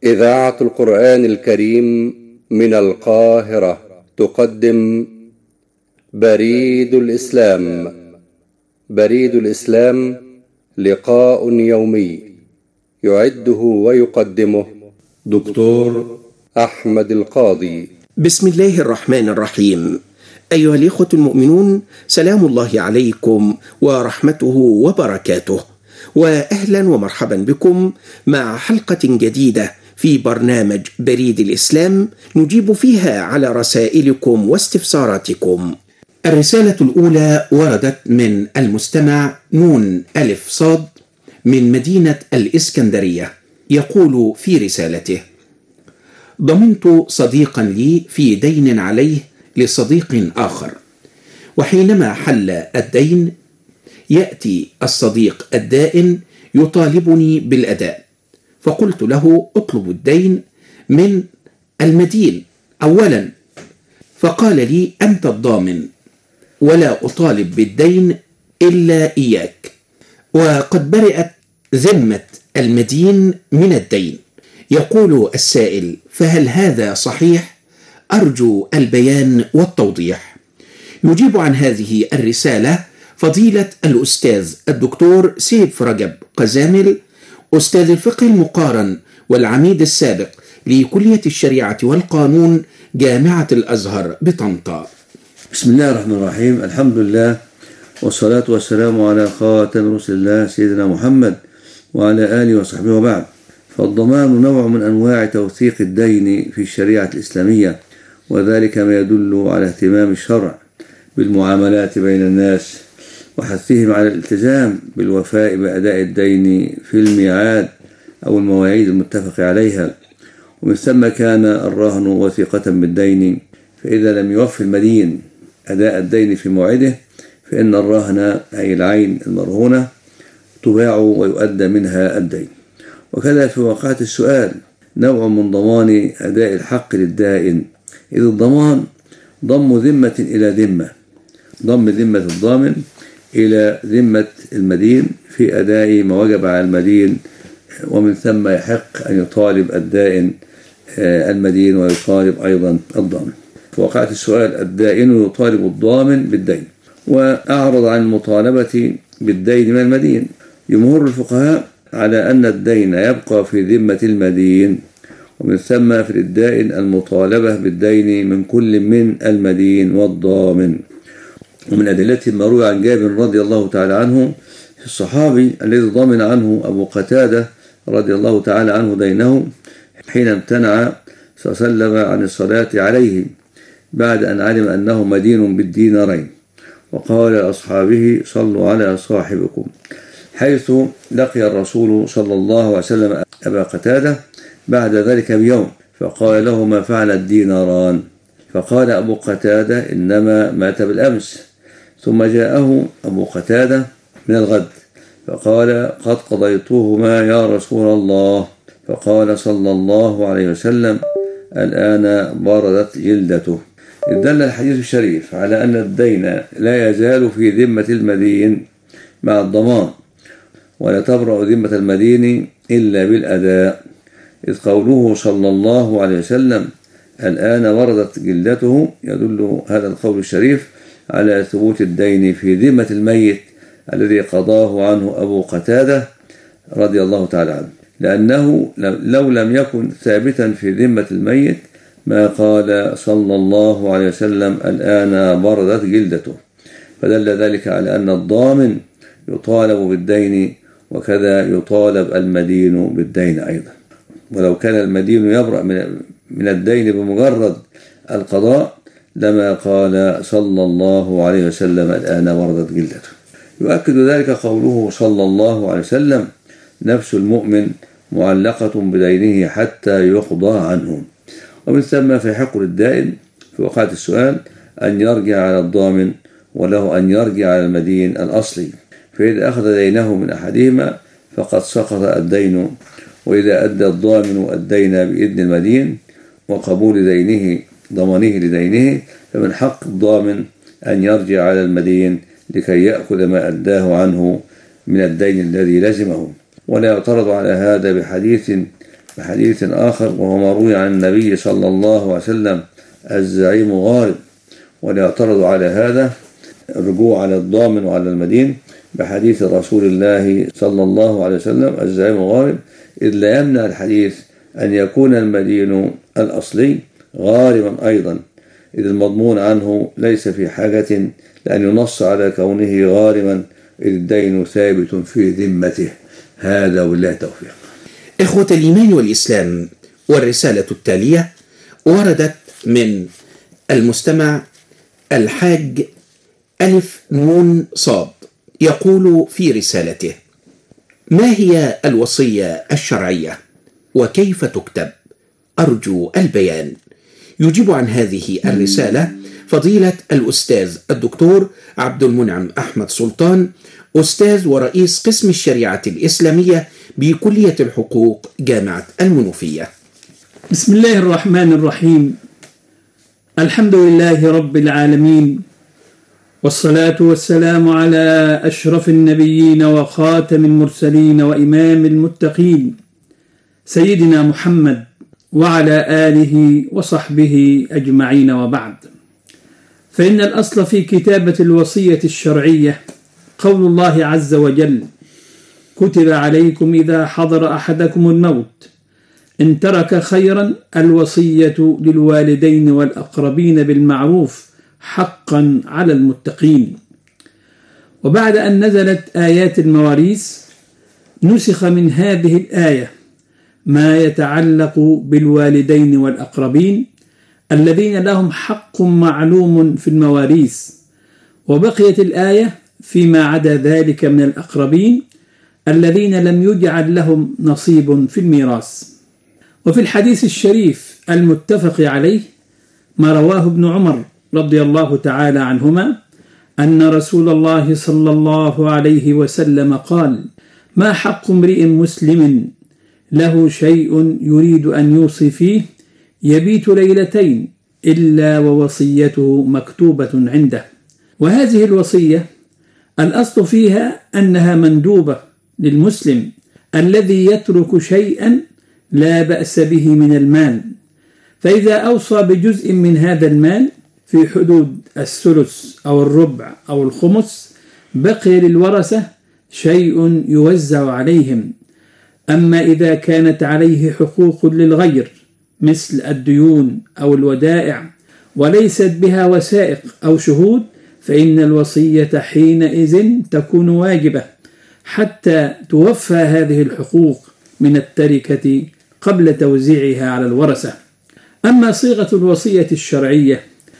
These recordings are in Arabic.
إذاعة القرآن الكريم من القاهرة تقدم بريد الإسلام. بريد الإسلام لقاء يومي يعده ويقدمه دكتور أحمد القاضي. بسم الله الرحمن الرحيم. أيها الإخوة المؤمنون، سلام الله عليكم ورحمته وبركاته، وأهلا ومرحبا بكم مع حلقة جديدة في برنامج بريد الإسلام نجيب فيها على رسائلكم واستفساراتكم. الرسالة الأولى وردت من المستمع نون ألف صاد من مدينة الإسكندرية، يقول في رسالته: ضمنت صديقا لي في دين عليه لصديق آخر، وحينما حل الدين يأتي الصديق الدائن يطالبني بالأداء، فقلت له اطلب الدين من المدين أولا، فقال لي أنت الضامن ولا أطالب بالدين إلا إياك، وقد برئت ذمة المدين من الدين. يقول السائل: فهل هذا صحيح؟ أرجو البيان والتوضيح. يجيب عن هذه الرسالة فضيلة الأستاذ الدكتور سيف رجب قزامل، أستاذ الفقه المقارن والعميد السابق لكلية الشريعة والقانون جامعة الأزهر بطنطا. بسم الله الرحمن الرحيم. الحمد لله والصلاة والسلام على خاتم رسل الله سيدنا محمد وعلى آله وصحبه وبعد. فالضمان نوع من أنواع توثيق الدين في الشريعة الإسلامية، وذلك ما يدل على اهتمام الشرع بالمعاملات بين الناس وحثهم على الالتزام بالوفاء بأداء الدين في الميعاد أو المواعيد المتفق عليها. ومن ثم كان الرهن وثيقة بالدين، فإذا لم يوفي المدين أداء الدين في موعده فإن الرهن أي العين المرهونة تباع ويؤدى منها الدين. وكذا في واقعة السؤال نوع من ضمان أداء الحق للدائن، إذ الضمان ضم ذمة إلى ذمة، ضم ذمة الضامن إلى ذمة المدين في أداء ما وجب على المدين، ومن ثم يحق أن يطالب الدائن المدين ويطالب أيضا الضامن. في واقعة السؤال الدائن يطالب الضامن بالدين، وأعرض عن المطالبة بالدين من المدين. جمهور الفقهاء على أن الدين يبقى في ذمة المدين، ومن ثم في الدائن المطالبة بالدين من كل من المدين والضامن. ومن أدلته ما روي عن جابر رضي الله تعالى عنه في الصحابي الذي ضمن عنه أبو قتادة رضي الله تعالى عنه دينه حين امتنع صلى الله عليه وسلم عن الصلاة عليه بعد أن علم أنه مدين بالدينارين، وقال لأصحابه صلوا على صاحبكم، حيث لقي الرسول صلى الله عليه وسلم أبا قتادة بعد ذلك بيوم، فقال له: ما فعل الديناران؟ فقال أبو قتادة: إنما مات بالأمس. ثم جاءه أبو قتادة من الغد فقال: قد قضيتهما يا رسول الله. فقال صلى الله عليه وسلم: الآن بردت جلدته. دل الحديث الشريف على أن الدين لا يزال في ذمة المدين مع الضمان، ولا تبرأ ذمة المدين إلا بالأداء، إذ قوله صلى الله عليه وسلم الآن بردت جلدته يدل هذا القول الشريف على ثبوت الدين في ذمة الميت الذي قضاه عنه أبو قتادة رضي الله تعالى عنه، لأنه لو لم يكن ثابتا في ذمة الميت ما قال صلى الله عليه وسلم الآن بردت جلدته. فدل ذلك على أن الضامن يطالب بالدين، وكذا يطالب المدين بالدين أيضا. ولو كان المدين يبرأ من الدين بمجرد القضاء لما قال صلى الله عليه وسلم الآن بردت جلدته. يؤكد ذلك قوله صلى الله عليه وسلم: نفس المؤمن معلقة بدينه حتى يقضى عنه. ومن ثم فيحق للدائن في وقعة السؤال أن يرجع على الضامن، وله أن يرجع على المدين الأصلي، فإذا أخذ دينه من أحدهما فقد سقط الدين، وإذا أدى الضامن الدين بإذن المدين وقبول دينه ضمانه لدينه فمن حق الضامن أن يرجع على المدين لكي يأخذ ما أداه عنه من الدين الذي لزمه. ولا يعترض على هذا بحديث بحديث آخر وهو ما روي عن النبي صلى الله عليه وسلم الزعيم غارب، ولا يعترض على هذا الرجوع على الضامن وعلى المدين بحديث رسول الله صلى الله عليه وسلم الزعيم غارب، إذ لا يمنع الحديث أن يكون المدين الأصلي غاربا أيضا، إذ المضمون عنه ليس في حاجة لأن ينص على كونه غاربا إذ الدين ثابت في ذمته. هذا والله التوفيق. إخوة الإيمان والإسلام، والرسالة التالية وردت من المستمع الحاج ألف نون صاد، يقول في رسالته: ما هي الوصية الشرعية وكيف تكتب؟ أرجو البيان. يجيب عن هذه الرسالة فضيلة الأستاذ الدكتور عبد المنعم أحمد سلطان، أستاذ ورئيس قسم الشريعة الإسلامية بكلية الحقوق جامعة المنوفية. بسم الله الرحمن الرحيم. الحمد لله رب العالمين، والصلاة والسلام على أشرف النبيين وخاتم المرسلين وإمام المتقين سيدنا محمد وعلى آله وصحبه أجمعين، وبعد. فإن الأصل في كتابة الوصية الشرعية قول الله عز وجل: كتب عليكم إذا حضر أحدكم الموت إن ترك خيرا الوصية للوالدين والأقربين بالمعروف حقا على المتقين. وبعد أن نزلت آيات المواريث نسخ من هذه الآية ما يتعلق بالوالدين والأقربين الذين لهم حق معلوم في المواريث، وبقيت الآية فيما عدا ذلك من الأقربين الذين لم يجعل لهم نصيب في الميراث. وفي الحديث الشريف المتفق عليه ما رواه ابن عمر رضي الله تعالى عنهما أن رسول الله صلى الله عليه وسلم قال: ما حق امرئ مسلم له شيء يريد أن يوصي فيه يبيت ليلتين إلا ووصيته مكتوبة عنده. وهذه الوصية الأصل فيها أنها مندوبة للمسلم الذي يترك شيئا لا بأس به من المال، فإذا أوصى بجزء من هذا المال في حدود الثلث أو الربع أو الخمس بقي للورثة شيء يوزع عليهم. أما إذا كانت عليه حقوق للغير مثل الديون أو الودائع وليست بها وثائق أو شهود فإن الوصية حينئذ تكون واجبة حتى توفى هذه الحقوق من التركة قبل توزيعها على الورثة. أما صيغة الوصية الشرعية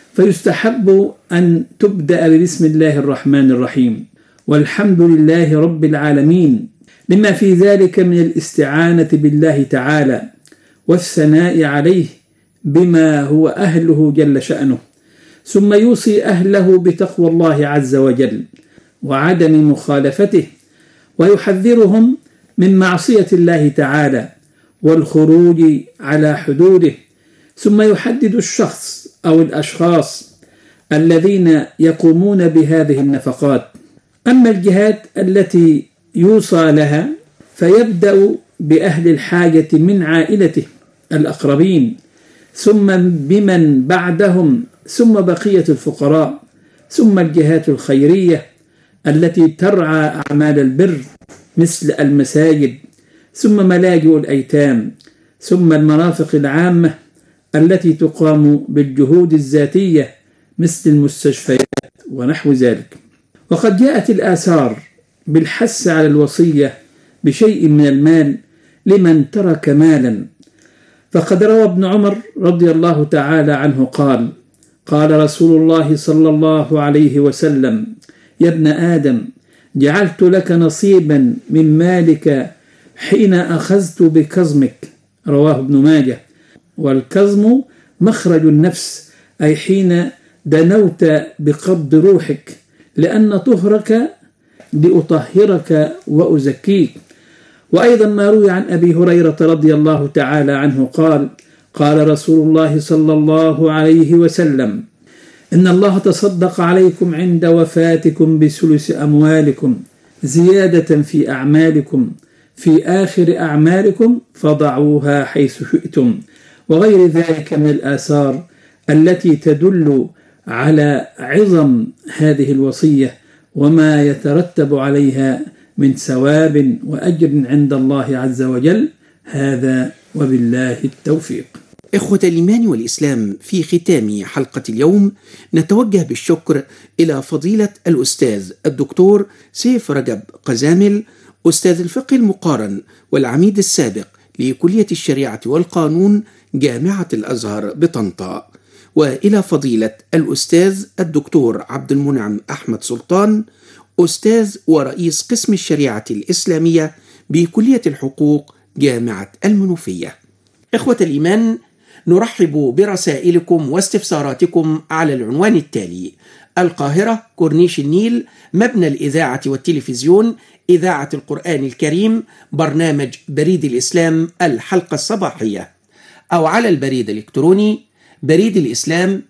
فيستحب أن تبدأ بسم الله الرحمن الرحيم والحمد لله رب العالمين، لما في ذلك من الاستعانة بالله تعالى والثناء عليه بما هو أهله جل شأنه، ثم يوصي أهله بتقوى الله عز وجل وعدم مخالفته، ويحذرهم من معصية الله تعالى والخروج على حدوده، ثم يحدد الشخص أو الأشخاص الذين يقومون بهذه النفقات. أما الجهات التي يوصى لها فيبدأ بأهل الحاجة من عائلته الأقربين، ثم بمن بعدهم، ثم بقية الفقراء، ثم الجهات الخيرية التي ترعى أعمال البر مثل المساجد، ثم ملاجئ الأيتام، ثم المرافق العامة التي تقام بالجهود الذاتية مثل المستشفيات ونحو ذلك. وقد جاءت الآثار بالحث على الوصية بشيء من المال لمن ترك مالا، فقد روى ابن عمر رضي الله تعالى عنه قال: قال رسول الله صلى الله عليه وسلم: يا ابن آدم جعلت لك نصيبا من مالك حين أخذت بكظمك، رواه ابن ماجه. والكظم مخرج النفس، أي حين دنوت بقبض روحك، لأن طهرك لأطهرك وأزكيك. وأيضا ما روي عن أبي هريرة رضي الله تعالى عنه قال: قال رسول الله صلى الله عليه وسلم: إن الله تصدق عليكم عند وفاتكم بثلث أموالكم زيادة في أعمالكم، في آخر أعمالكم فضعوها حيث شئتم، وغير ذلك من الآثار التي تدل على عظم هذه الوصية وما يترتب عليها من ثواب وأجر عند الله عز وجل. هذا وبالله التوفيق. إخوة الإيمان والإسلام، في ختام حلقة اليوم نتوجه بالشكر إلى فضيلة الأستاذ الدكتور سيف رجب قزامل، أستاذ الفقه المقارن والعميد السابق لكلية الشريعة والقانون جامعة الأزهر بطنطا، وإلى فضيلة الأستاذ الدكتور عبد المنعم أحمد سلطان، أستاذ ورئيس قسم الشريعة الإسلامية بكلية الحقوق جامعة المنوفية. إخوة الإيمان، نرحب برسائلكم واستفساراتكم على العنوان التالي: القاهرة، كورنيش النيل، مبنى الإذاعة والتلفزيون، إذاعة القرآن الكريم، برنامج بريد الإسلام الحلقة الصباحية، أو على البريد الإلكتروني بريد الإسلام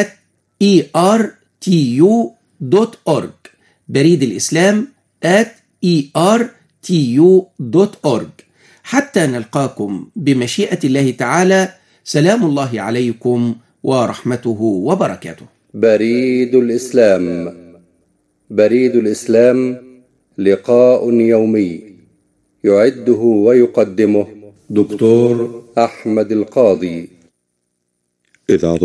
@ertu.org، بريد الإسلام @ertu.org. حتى نلقاكم بمشيئة الله تعالى، سلام الله عليكم ورحمته وبركاته. بريد الإسلام. بريد الإسلام لقاء يومي يعده ويقدمه دكتور أحمد القاضي.